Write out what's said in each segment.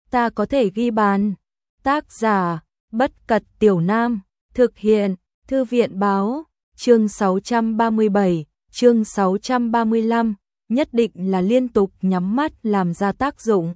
ta có thể ghi bàn. Tác giả, Bất Cật Tiểu Nam, thực hiện, Thư viện báo, chương 637, chương 635, nhất định là liên tục nhắm mắt làm ra tác dụng.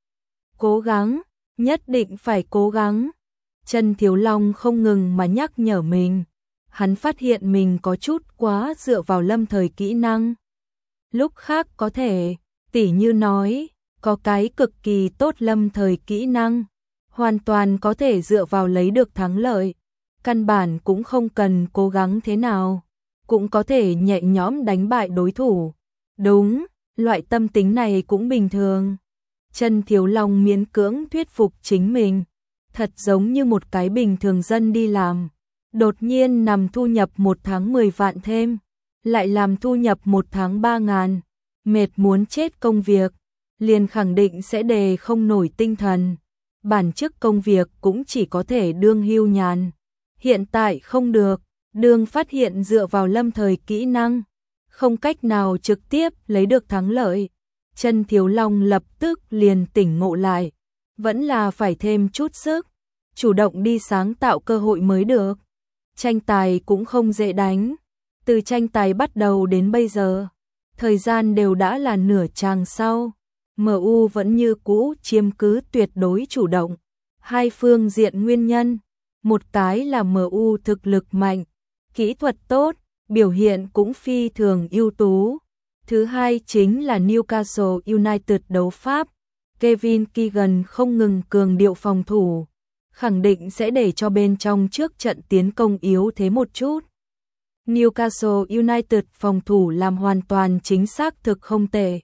Cố gắng, nhất định phải cố gắng. Trần Thiếu Long không ngừng mà nhắc nhở mình. Hắn phát hiện mình có chút quá dựa vào lâm thời kỹ năng. Lúc khác có thể, tỉ như nói, có cái cực kỳ tốt lâm thời kỹ năng, hoàn toàn có thể dựa vào lấy được thắng lợi. Căn bản cũng không cần cố gắng thế nào, cũng có thể nhẹ nhõm đánh bại đối thủ. Đúng, loại tâm tính này cũng bình thường. Trần Thiếu Long miễn cưỡng thuyết phục chính mình, thật giống như một cái bình thường dân đi làm. Đột nhiên nằm thu nhập một tháng 10 vạn thêm, lại làm thu nhập một tháng 3.000, mệt muốn chết công việc, liền khẳng định sẽ đề không nổi tinh thần. Bản chức công việc cũng chỉ có thể đương hưu nhàn. Hiện tại không được, đương phát hiện dựa vào lâm thời kỹ năng, không cách nào trực tiếp lấy được thắng lợi. Trần Thiếu Long lập tức liền tỉnh ngộ lại, vẫn là phải thêm chút sức, chủ động đi sáng tạo cơ hội mới được. Tranh tài cũng không dễ đánh, từ tranh tài bắt đầu đến bây giờ, thời gian đều đã là nửa chàng sau, MU vẫn như cũ chiếm cứ tuyệt đối chủ động. Hai phương diện nguyên nhân, một cái là MU thực lực mạnh, kỹ thuật tốt, biểu hiện cũng phi thường ưu tú. Thứ hai chính là Newcastle United đấu pháp, Kevin Keegan không ngừng cường điệu phòng thủ, khẳng định sẽ để cho bên trong trước trận tiến công yếu thế một chút. Newcastle United phòng thủ làm hoàn toàn chính xác thực không tệ.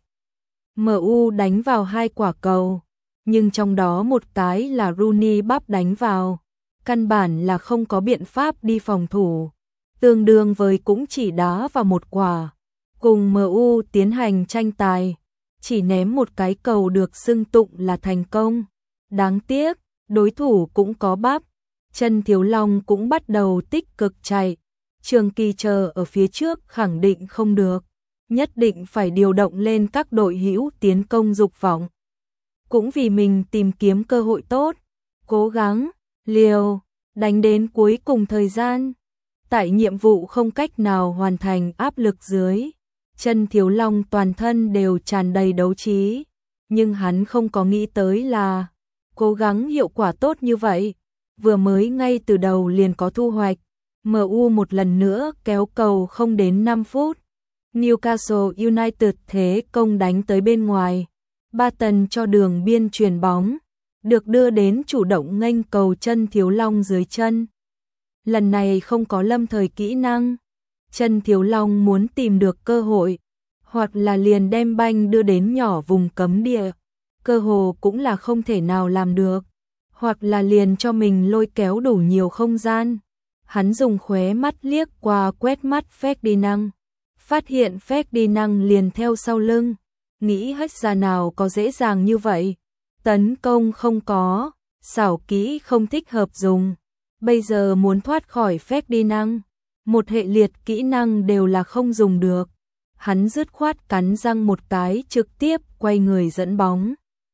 MU đánh vào 2 quả cầu, nhưng trong đó một cái là Rooney bắp đánh vào, căn bản là không có biện pháp đi phòng thủ, tương đương với cũng chỉ đá vào một quả. Cùng MU tiến hành tranh tài, chỉ ném một cái cầu được xưng tụng là thành công. Đáng tiếc, đối thủ cũng có bắp. Trần Thiếu Long cũng bắt đầu tích cực chạy. Trường Kỳ chờ ở phía trước khẳng định không được, nhất định phải điều động lên các đội hữu tiến công dục vọng. Cũng vì mình tìm kiếm cơ hội tốt, cố gắng, liều, đánh đến cuối cùng thời gian. Tại nhiệm vụ không cách nào hoàn thành áp lực dưới, Trần Thiếu Long toàn thân đều tràn đầy đấu trí, nhưng hắn không có nghĩ tới là cố gắng hiệu quả tốt như vậy, vừa mới ngay từ đầu liền có thu hoạch. MU một lần nữa kéo cầu không đến 5 phút. Newcastle United thế công đánh tới bên ngoài. Barton cho đường biên chuyền bóng, được đưa đến chủ động nghênh cầu Trần Thiếu Long dưới chân. Lần này không có lâm thời kỹ năng. Trần Thiếu Long muốn tìm được cơ hội, hoặc là liền đem banh đưa đến nhỏ vùng cấm địa, cơ hồ cũng là không thể nào làm được, hoặc là liền cho mình lôi kéo đủ nhiều không gian. Hắn dùng khóe mắt liếc qua quét mắt Ferdinand, phát hiện Ferdinand liền theo sau lưng, nghĩ hết ra nào có dễ dàng như vậy. Tấn công không có, xảo kỹ không thích hợp dùng, bây giờ muốn thoát khỏi Ferdinand, một hệ liệt kỹ năng đều là không dùng được. Hắn dứt khoát cắn răng một cái trực tiếp quay người dẫn bóng.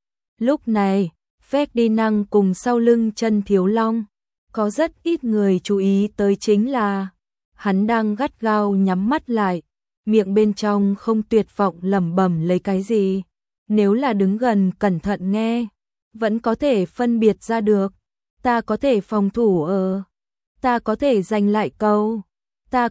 Lúc này, Ferdinand cùng sau lưng Trần Thiếu Long, có rất ít người chú ý tới chính là hắn đang gắt gao nhắm mắt lại, miệng bên trong không tuyệt vọng lẩm bẩm lấy cái gì. Nếu là đứng gần cẩn thận nghe, vẫn có thể phân biệt ra được. Ta có thể phòng thủ ta có thể giành lại cầu, ta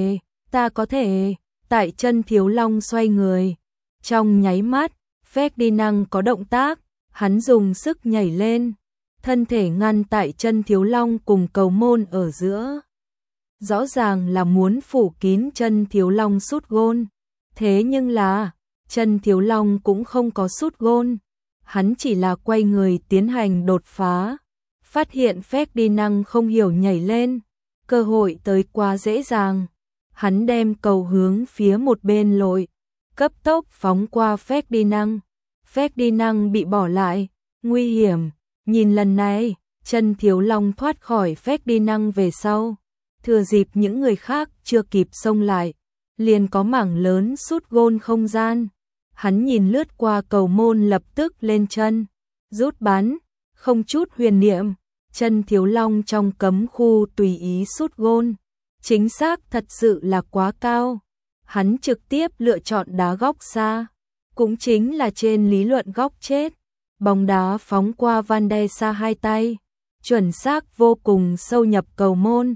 có thể. Tại Trần Thiếu Long xoay người, trong nháy mắt, Ferdinand có động tác, hắn dùng sức nhảy lên, thân thể ngăn tại Trần Thiếu Long cùng cầu môn ở giữa. Rõ ràng là muốn phủ kín Trần Thiếu Long sút gôn, thế nhưng là Trần Thiếu Long cũng không có sút gôn, hắn chỉ là quay người tiến hành đột phá, phát hiện Ferdinand không hiểu nhảy lên, cơ hội tới quá dễ dàng. Hắn đem cầu hướng phía một bên lội, cấp tốc phóng qua Ferdinand. Ferdinand bị bỏ lại, nguy hiểm. Nhìn lần này, Trần Thiếu Long thoát khỏi Ferdinand về sau, thừa dịp những người khác chưa kịp xông lại, liền có mảng lớn sút gôn không gian. Hắn nhìn lướt qua cầu môn lập tức lên chân, Rút bắn, không chút huyền niệm, Chân Thiếu Long trong cấm khu tùy ý sút gôn. Chính xác thật sự là quá cao. Hắn trực tiếp lựa chọn đá góc xa. Cũng chính là trên lý luận góc chết. Bóng đá phóng qua Van der Sar hai tay. Chuẩn xác vô cùng sâu nhập cầu môn.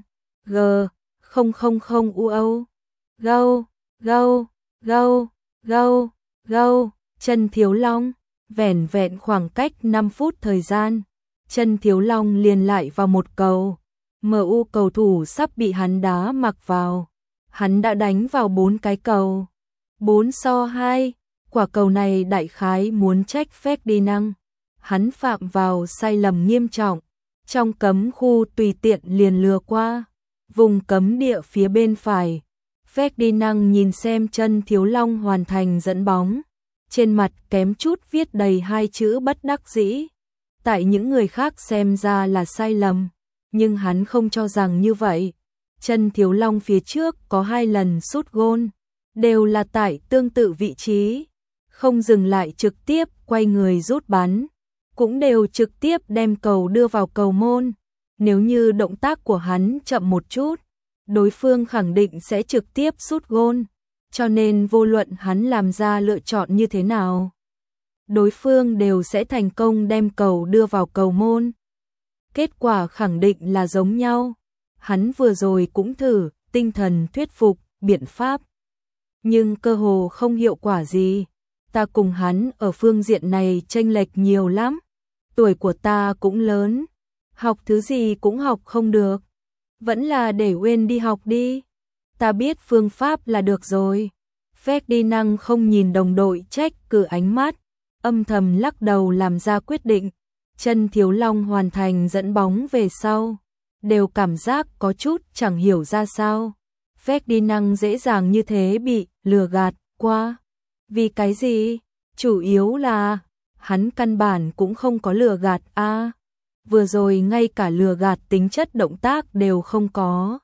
G000 UO. Go, go, go, go, go. Chân Thiếu Long. Vẻn vẹn khoảng cách 5 phút thời gian. Chân Thiếu Long liền lại vào một cầu. MU cầu thủ sắp bị hắn đá mặc vào. Hắn đã đánh vào 4 cái cầu. 4-2. Quả cầu này đại khái muốn trách Ferdinand. Hắn phạm vào sai lầm nghiêm trọng. Trong cấm khu tùy tiện liền lừa qua. Vùng cấm địa phía bên phải. Ferdinand nhìn xem Chân Thiếu Long hoàn thành dẫn bóng. Trên mặt kém chút viết đầy 2 chữ bất đắc dĩ. Tại những người khác xem ra là sai lầm. Nhưng hắn không cho rằng như vậy. Chân Thiếu Long phía trước có 2 lần sút gôn. Đều là tại tương tự vị trí. Không dừng lại trực tiếp quay người rút bắn. Cũng đều trực tiếp đem cầu đưa vào cầu môn. Nếu như động tác của hắn chậm một chút, đối phương khẳng định sẽ trực tiếp sút gôn. Cho nên vô luận hắn làm ra lựa chọn như thế nào, đối phương đều sẽ thành công đem cầu đưa vào cầu môn. Kết quả khẳng định là giống nhau. Hắn vừa rồi cũng thử tinh thần thuyết phục biện pháp, nhưng cơ hồ không hiệu quả gì. Ta cùng hắn ở phương diện này chênh lệch nhiều lắm. Tuổi của ta cũng lớn, học thứ gì cũng học không được. Vẫn là để Wayne đi học đi. Ta biết phương pháp là được rồi. Ferdinand không nhìn đồng đội trách cứ ánh mắt, âm thầm lắc đầu làm ra quyết định. Chân Thiếu Long hoàn thành dẫn bóng về sau, đều cảm giác có chút chẳng hiểu ra sao. Ferdinand dễ dàng như thế bị lừa gạt qua. Vì cái gì? Chủ yếu là hắn căn bản cũng không có lừa gạt a. Vừa rồi ngay cả lừa gạt tính chất động tác đều không có.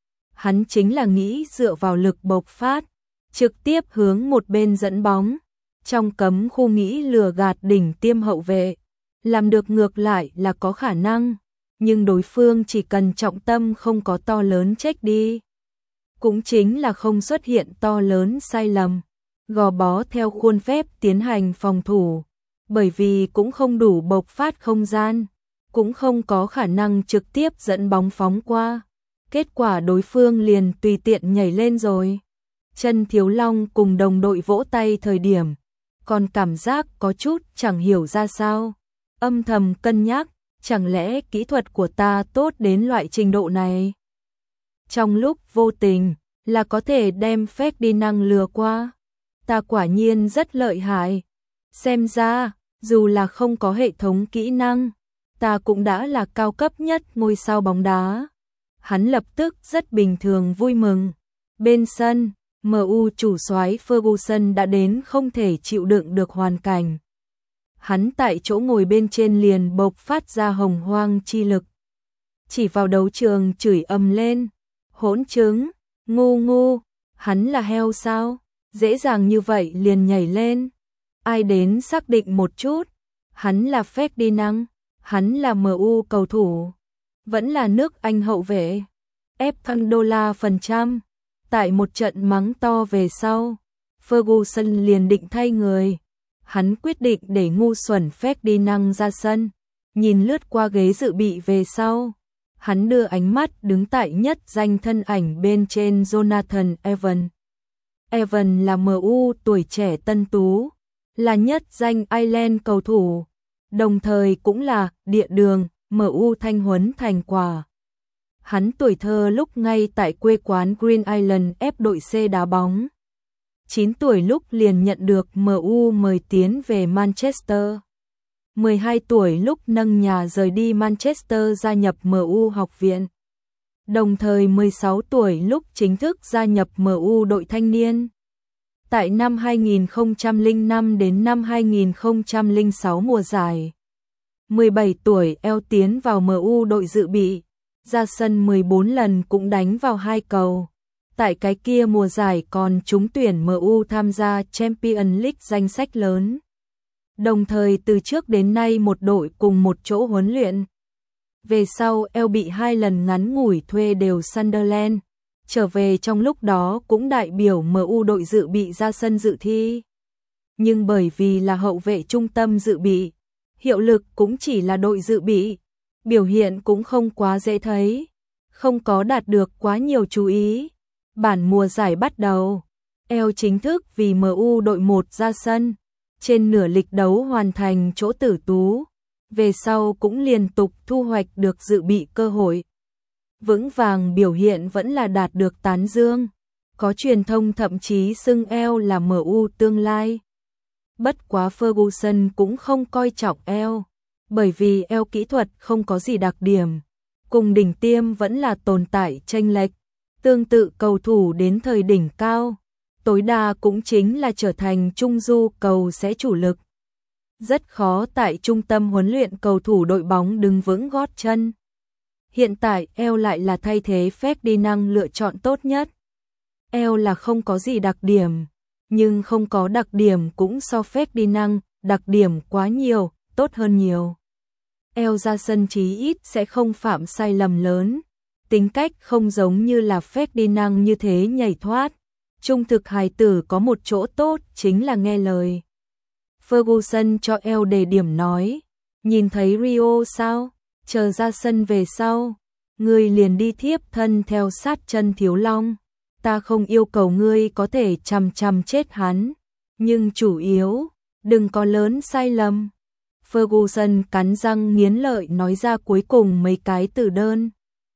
Hắn chính là nghĩ dựa vào lực bộc phát, trực tiếp hướng một bên dẫn bóng. Trong cấm khu nghĩ lừa gạt đỉnh tiêm hậu vệ, làm được ngược lại là có khả năng, nhưng đối phương chỉ cần trọng tâm không có to lớn chết đi. Cũng chính là không xuất hiện to lớn sai lầm, gò bó theo khuôn phép tiến hành phòng thủ, bởi vì cũng không đủ bộc phát không gian, cũng không có khả năng trực tiếp dẫn bóng phóng qua. Kết quả đối phương liền tùy tiện nhảy lên rồi. Chân Thiếu Long cùng đồng đội vỗ tay thời điểm, còn cảm giác có chút chẳng hiểu ra sao. Âm thầm cân nhắc, chẳng lẽ kỹ thuật của ta tốt đến loại trình độ này? Trong lúc vô tình, là có thể đem Ferdinand lừa qua. Ta quả nhiên rất lợi hại. Xem ra, dù là không có hệ thống kỹ năng, ta cũng đã là cao cấp nhất ngôi sao bóng đá. Hắn lập tức rất bình thường vui mừng. Bên sân, MU chủ soái Ferguson đã đến không thể chịu đựng được hoàn cảnh. Hắn tại chỗ ngồi bên trên liền bộc phát ra hồng hoang chi lực. Chỉ vào đấu trường chửi ầm lên. Hỗn trứng, ngu ngu, hắn là heo sao? Dễ dàng như vậy liền nhảy lên. Ai đến xác định một chút. Hắn là Ferdinand, hắn là MU cầu thủ, vẫn là nước Anh hậu vệ. $100,000%. Tại một trận mắng to về sau, Ferguson liền định thay người. Hắn quyết định để ngu xuẩn Ferdinand ra sân. Nhìn lướt qua ghế dự bị về sau, hắn đưa ánh mắt đứng tại nhất danh thân ảnh bên trên Jonathan Evans. Evans là MU tuổi trẻ tân tú, là nhất danh Ireland cầu thủ, đồng thời cũng là địa đường MU thanh huấn thành quả. Hắn tuổi thơ lúc ngay tại quê quán Green Island ép đội C đá bóng. 9 tuổi lúc liền nhận được MU mời tiến về Manchester. 12 tuổi lúc nâng nhà rời đi Manchester gia nhập MU học viện. Đồng thời 16 tuổi lúc chính thức gia nhập MU đội thanh niên. Tại năm 2005 đến năm 2006 mùa giải, 17 tuổi eo tiến vào MU đội dự bị, ra sân 14 lần cũng đánh vào 2 cầu. Tại cái kia mùa giải còn trúng tuyển MU tham gia Champions League danh sách lớn. đồng thời từ trước đến nay một đội cùng một chỗ huấn luyện. Về sau eo bị 2 lần ngắn ngủi thuê đều Sunderland, trở về trong lúc đó cũng đại biểu MU đội dự bị ra sân dự thi. Nhưng bởi vì là hậu vệ trung tâm dự bị, hiệu lực cũng chỉ là đội dự bị, biểu hiện cũng không quá dễ thấy, không có đạt được quá nhiều chú ý. Bản mùa giải bắt đầu, eo chính thức vì MU đội 1 ra sân, trên nửa lịch đấu hoàn thành chỗ tử tú, về sau cũng liên tục thu hoạch được dự bị cơ hội. Vững vàng biểu hiện vẫn là đạt được tán dương, có truyền thông thậm chí xưng eo là MU tương lai. Bất quá Ferguson cũng không coi trọng eo, bởi vì eo kỹ thuật không có gì đặc điểm, cùng đỉnh tiêm vẫn là tồn tại chênh lệch. Tương tự cầu thủ đến thời đỉnh cao, tối đa cũng chính là trở thành trung du cầu sẽ chủ lực. Rất khó tại trung tâm huấn luyện cầu thủ đội bóng đứng vững gót chân. Hiện tại eo lại là thay thế Ferdinand lựa chọn tốt nhất. Eo là không có gì đặc điểm, nhưng không có đặc điểm cũng so Ferdinand đặc điểm quá nhiều, tốt hơn nhiều. Eo ra sân chí ít sẽ không phạm sai lầm lớn, tính cách không giống như là Ferdinand như thế nhảy thoát. Trung thực hài tử có một chỗ tốt chính là nghe lời. Ferguson cho eo đề điểm nói, nhìn thấy Rio sao, chờ ra sân về sau, ngươi liền đi thiếp thân theo sát chân Thiếu Long. Ta không yêu cầu ngươi có thể chằm chằm chết hắn, nhưng chủ yếu, đừng có lớn sai lầm. Ferguson cắn răng nghiến lợi nói ra cuối cùng mấy cái từ đơn.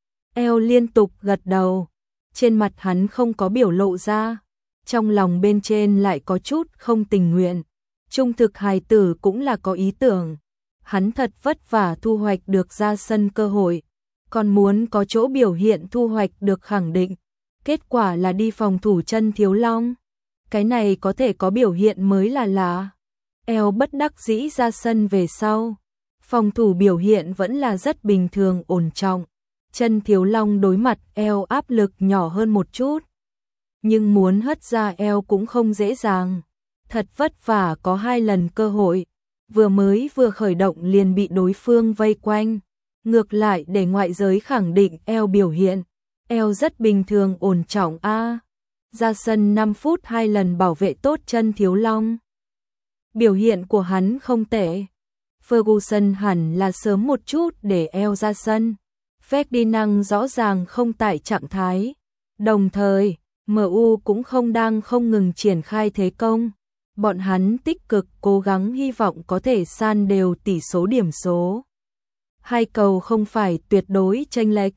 Eo liên tục gật đầu, trên mặt hắn không có biểu lộ ra, trong lòng bên trên lại có chút không tình nguyện. Trung thực hài tử cũng là có ý tưởng, hắn thật vất vả thu hoạch được ra sân cơ hội, còn muốn có chỗ biểu hiện thu hoạch được khẳng định. Kết quả là đi phòng thủ chân Thiếu Long. Cái này có thể có biểu hiện mới là lạ. Eo bất đắc dĩ ra sân về sau. Phòng thủ biểu hiện vẫn là rất bình thường ổn trọng. Chân Thiếu Long đối mặt eo áp lực nhỏ hơn một chút. Nhưng muốn hất ra eo cũng không dễ dàng. Thật vất vả có 2 lần cơ hội. Vừa khởi động liền bị đối phương vây quanh. Ngược lại để ngoại giới khẳng định eo biểu hiện. Eo rất bình thường ổn trọng a. Ra sân 5 phút 2 lần bảo vệ tốt chân Thiếu Long. Biểu hiện của hắn không tệ. Ferguson hẳn là sớm một chút để eo ra sân. Ferdinand rõ ràng không tại trạng thái. Đồng thời, MU cũng không ngừng triển khai thế công. Bọn hắn tích cực cố gắng hy vọng có thể san đều tỷ số điểm số. 2 cầu không phải tuyệt đối chênh lệch.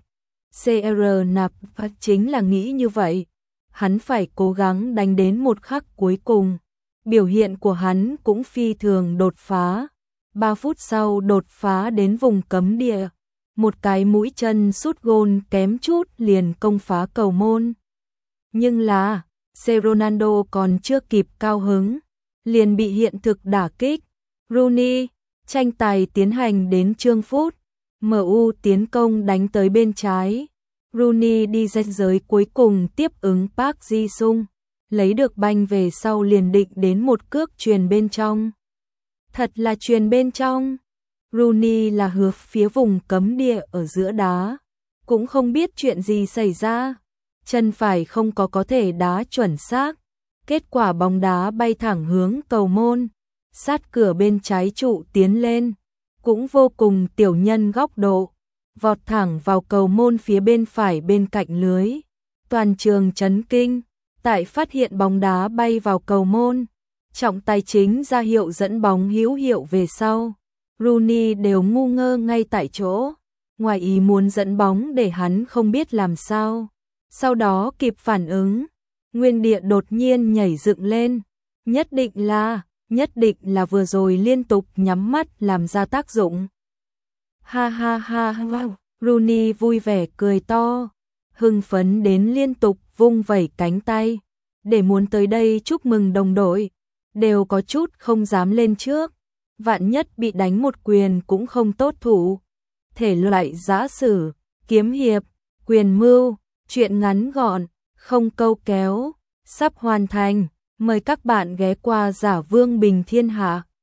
CR Nạp chính là nghĩ như vậy. Hắn phải cố gắng đánh đến một khắc cuối cùng. Biểu hiện của hắn cũng phi thường đột phá. 3 phút sau đột phá đến vùng cấm địa. Một cái mũi chân sút gôn kém chút liền công phá cầu môn. Nhưng là, Ronaldo còn chưa kịp cao hứng, liền bị hiện thực đả kích. Rooney, tranh tài tiến hành đến chương phút. MU tiến công đánh tới bên trái. Rooney đi ranh giới cuối cùng tiếp ứng Park Ji-sung, lấy được banh về sau liền định đến một cước chuyền bên trong. Thật là chuyền bên trong. Rooney là hướng phía vùng cấm địa ở giữa đá, cũng không biết chuyện gì xảy ra, chân phải không có thể đá chuẩn xác. Kết quả bóng đá bay thẳng hướng cầu môn, sát cửa bên trái trụ tiến lên, cũng vô cùng tiểu nhân góc độ, vọt thẳng vào cầu môn phía bên phải bên cạnh lưới. Toàn trường chấn kinh, tại phát hiện bóng đá bay vào cầu môn, trọng tài chính ra hiệu dẫn bóng hữu hiệu về sau. Rooney đều ngu ngơ ngay tại chỗ, ngoài ý muốn dẫn bóng để hắn không biết làm sao. Sau đó kịp phản ứng, nguyên địa đột nhiên nhảy dựng lên, nhất định là vừa rồi liên tục nhắm mắt làm ra tác dụng. Ha ha ha, wow. Rooney vui vẻ cười to, hưng phấn đến liên tục vung vẩy cánh tay, để muốn tới đây chúc mừng đồng đội, đều có chút không dám lên trước, vạn nhất bị đánh một quyền cũng không tốt thủ. Thể loại giã sử, kiếm hiệp, quyền mưu, truyện ngắn gọn, không câu kéo, sắp hoàn thành, mời các bạn ghé qua Giả Vương Bình Thiên Hạ.